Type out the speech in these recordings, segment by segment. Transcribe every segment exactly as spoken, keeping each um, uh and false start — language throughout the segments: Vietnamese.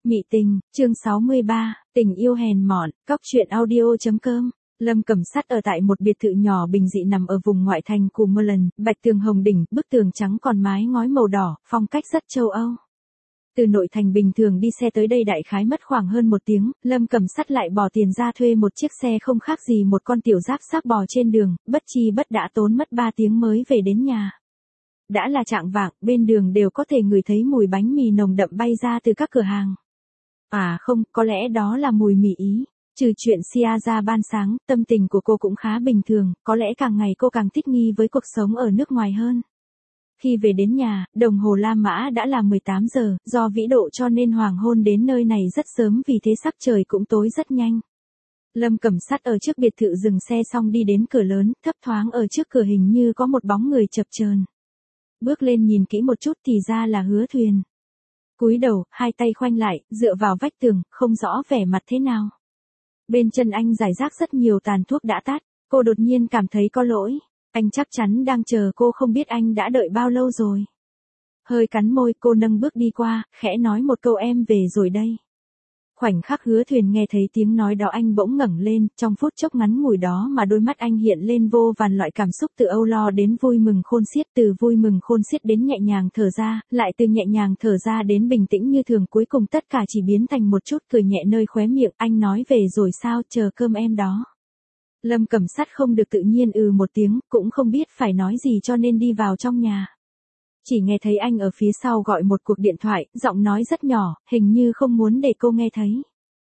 Mị tình, chương sáu mươi ba, tình yêu hèn mọn, cóc truyện audio.com. Lâm Cẩm Sắt ở tại một biệt thự nhỏ bình dị nằm ở vùng ngoại thành của Merlin, bạch tường hồng đỉnh, bức tường trắng còn mái ngói màu đỏ, phong cách rất châu Âu. Từ nội thành bình thường đi xe tới đây đại khái mất khoảng hơn một tiếng, Lâm Cẩm Sắt lại bỏ tiền ra thuê một chiếc xe không khác gì một con tiểu giáp xác bò trên đường, bất chi bất đã tốn mất ba tiếng mới về đến nhà. Đã là chạng vạng, bên đường đều có thể ngửi thấy mùi bánh mì nồng đậm bay ra từ các cửa hàng. À không, có lẽ đó là mùi mì Ý. Trừ chuyện Sia ra ban sáng, tâm tình của cô cũng khá bình thường, có lẽ càng ngày cô càng thích nghi với cuộc sống ở nước ngoài hơn. Khi về đến nhà, đồng hồ La Mã đã là mười tám giờ, do vĩ độ cho nên hoàng hôn đến nơi này rất sớm vì thế sắc trời cũng tối rất nhanh. Lâm Cẩm Sắt ở trước biệt thự dừng xe xong đi đến cửa lớn, thấp thoáng ở trước cửa hình như có một bóng người chập chờn. Bước lên nhìn kỹ một chút thì ra là Hứa Thuyền. Cúi đầu, hai tay khoanh lại, dựa vào vách tường, không rõ vẻ mặt thế nào. Bên chân anh rải rác rất nhiều tàn thuốc đã tắt, cô đột nhiên cảm thấy có lỗi. Anh chắc chắn đang chờ cô, không biết anh đã đợi bao lâu rồi. Hơi cắn môi, cô nâng bước đi qua, khẽ nói một câu em về rồi đây. Khoảnh khắc Hứa Thuyền nghe thấy tiếng nói đó anh bỗng ngẩng lên, trong phút chốc ngắn ngủi đó mà đôi mắt anh hiện lên vô vàn loại cảm xúc từ âu lo đến vui mừng khôn xiết, từ vui mừng khôn xiết đến nhẹ nhàng thở ra, lại từ nhẹ nhàng thở ra đến bình tĩnh như thường, cuối cùng tất cả chỉ biến thành một chút cười nhẹ nơi khóe miệng. Anh nói về rồi sao, chờ cơm em đó. Lâm Cẩm Sắt không được tự nhiên ừ một tiếng, cũng không biết phải nói gì cho nên đi vào trong nhà. Chỉ nghe thấy anh ở phía sau gọi một cuộc điện thoại, giọng nói rất nhỏ, hình như không muốn để cô nghe thấy.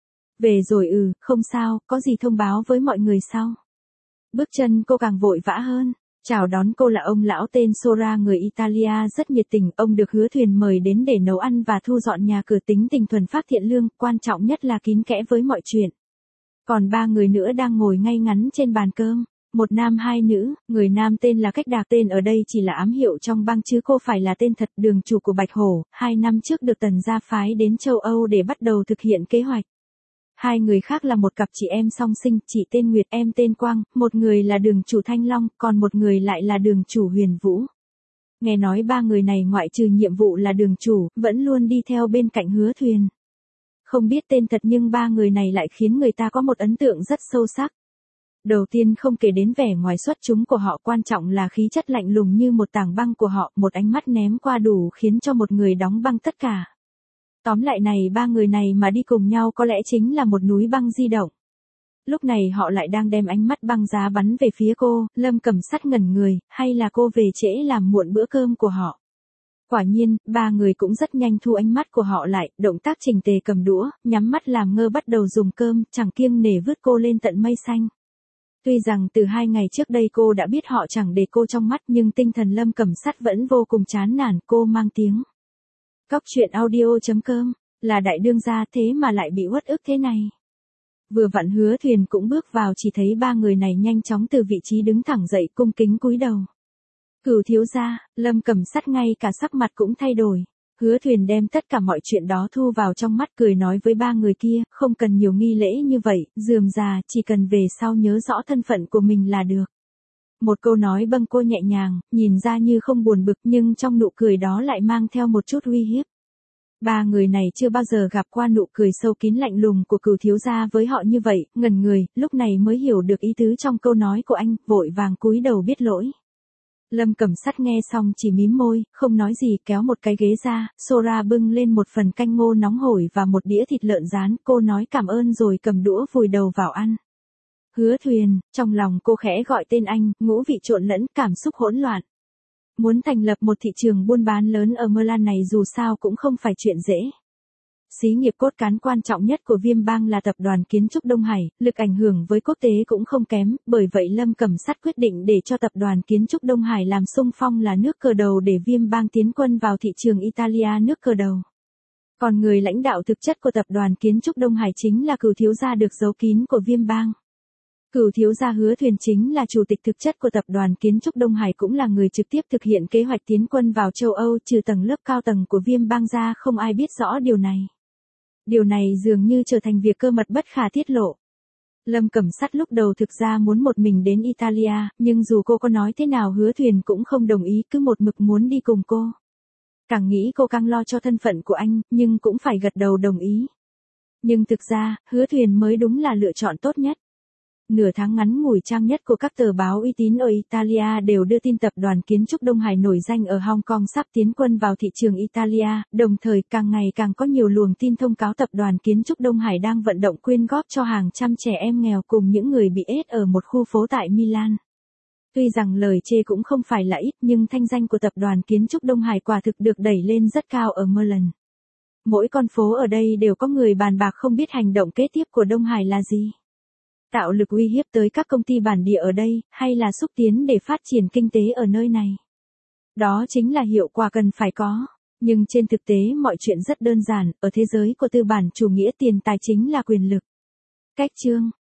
Về rồi ừ, không sao, có gì thông báo với mọi người sau. Bước chân cô càng vội vã hơn. Chào đón cô là ông lão tên Sora, người Italia rất nhiệt tình, ông được Hứa Thuyền mời đến để nấu ăn và thu dọn nhà cửa, tính tình thuần phác thiện lương, quan trọng nhất là kín kẽ với mọi chuyện. Còn ba người nữa đang ngồi ngay ngắn trên bàn cơm. Một nam hai nữ, người nam tên là Cách Đạc, tên ở đây chỉ là ám hiệu trong bang chứ cô phải là tên thật, đường chủ của Bạch Hổ, hai năm trước được Tần gia phái đến châu Âu để bắt đầu thực hiện kế hoạch. Hai người khác là một cặp chị em song sinh, chị tên Nguyệt, em tên Quang, một người là đường chủ Thanh Long, còn một người lại là đường chủ Huyền Vũ. Nghe nói ba người này ngoại trừ nhiệm vụ là đường chủ, vẫn luôn đi theo bên cạnh Hứa Thuyền. Không biết tên thật nhưng ba người này lại khiến người ta có một ấn tượng rất sâu sắc. Đầu tiên không kể đến vẻ ngoài xuất chúng của họ, quan trọng là khí chất lạnh lùng như một tảng băng của họ, một ánh mắt ném qua đủ khiến cho một người đóng băng tất cả. Tóm lại này, ba người này mà đi cùng nhau có lẽ chính là một núi băng di động. Lúc này họ lại đang đem ánh mắt băng giá bắn về phía cô, Lâm Cẩm Sắt ngẩn người, hay là cô về trễ làm muộn bữa cơm của họ. Quả nhiên, ba người cũng rất nhanh thu ánh mắt của họ lại, động tác chỉnh tề cầm đũa, nhắm mắt làm ngơ bắt đầu dùng cơm, chẳng kiêng nể vứt cô lên tận mây xanh. Tuy rằng từ hai ngày trước đây cô đã biết họ chẳng để cô trong mắt, nhưng tinh thần Lâm Cẩm Sắt vẫn vô cùng chán nản. Cô mang tiếng cóc truyện audio.com, là đại đương gia thế mà lại bị uất ức thế này. Vừa vặn Hứa Thuyền cũng bước vào, chỉ thấy ba người này nhanh chóng từ vị trí đứng thẳng dậy, cung kính cúi đầu. Cửu thiếu gia, Lâm Cẩm Sắt ngay cả sắc mặt cũng thay đổi. Hứa Thuyền đem tất cả mọi chuyện đó thu vào trong mắt, cười nói với ba người kia, không cần nhiều nghi lễ như vậy, rườm rà, chỉ cần về sau nhớ rõ thân phận của mình là được. Một câu nói bâng cô nhẹ nhàng, nhìn ra như không buồn bực nhưng trong nụ cười đó lại mang theo một chút uy hiếp. Ba người này chưa bao giờ gặp qua nụ cười sâu kín lạnh lùng của Cửu thiếu gia với họ như vậy, ngẩn người, lúc này mới hiểu được ý tứ trong câu nói của anh, vội vàng cúi đầu biết lỗi. Lâm Cẩm Sắt nghe xong chỉ mím môi, không nói gì, kéo một cái ghế ra, Sora bưng lên một phần canh ngô nóng hổi và một đĩa thịt lợn rán, cô nói cảm ơn rồi cầm đũa vùi đầu vào ăn. Hứa Thuyền, trong lòng cô khẽ gọi tên anh, ngũ vị trộn lẫn, cảm xúc hỗn loạn. Muốn thành lập một thị trường buôn bán lớn ở Merlin này dù sao cũng không phải chuyện dễ. Xí nghiệp cốt cán quan trọng nhất của Viêm Bang là tập đoàn Kiến trúc Đông Hải, lực ảnh hưởng với quốc tế cũng không kém, bởi vậy Lâm Cẩm Sắt quyết định để cho tập đoàn Kiến trúc Đông Hải làm xung phong là nước cờ đầu để Viêm Bang tiến quân vào thị trường Italia nước cờ đầu. Còn người lãnh đạo thực chất của tập đoàn Kiến trúc Đông Hải chính là Cửu thiếu gia được giấu kín của Viêm Bang. Cửu thiếu gia Hứa Thuyền chính là chủ tịch thực chất của tập đoàn Kiến trúc Đông Hải, cũng là người trực tiếp thực hiện kế hoạch tiến quân vào châu Âu, trừ tầng lớp cao tầng của Viêm Bang ra không ai biết rõ điều này. Điều này dường như trở thành việc cơ mật bất khả tiết lộ. Lâm Cẩm Sắt lúc đầu thực ra muốn một mình đến Italia, nhưng dù cô có nói thế nào Hứa Thuyền cũng không đồng ý, cứ một mực muốn đi cùng cô. Càng nghĩ cô càng lo cho thân phận của anh, nhưng cũng phải gật đầu đồng ý. Nhưng thực ra, Hứa Thuyền mới đúng là lựa chọn tốt nhất. Nửa tháng ngắn ngủi trang nhất của các tờ báo uy tín ở Italia đều đưa tin tập đoàn kiến trúc Đông Hải nổi danh ở Hong Kong sắp tiến quân vào thị trường Italia, đồng thời càng ngày càng có nhiều luồng tin thông cáo tập đoàn kiến trúc Đông Hải đang vận động quyên góp cho hàng trăm trẻ em nghèo cùng những người bị ết ở một khu phố tại Milan. Tuy rằng lời chê cũng không phải là ít nhưng thanh danh của tập đoàn kiến trúc Đông Hải quả thực được đẩy lên rất cao ở Milan. Mỗi con phố ở đây đều có người bàn bạc không biết hành động kế tiếp của Đông Hải là gì. Tạo lực uy hiếp tới các công ty bản địa ở đây, hay là xúc tiến để phát triển kinh tế ở nơi này. Đó chính là hiệu quả cần phải có. Nhưng trên thực tế mọi chuyện rất đơn giản, ở thế giới của tư bản chủ nghĩa tiền tài chính là quyền lực. Cách chương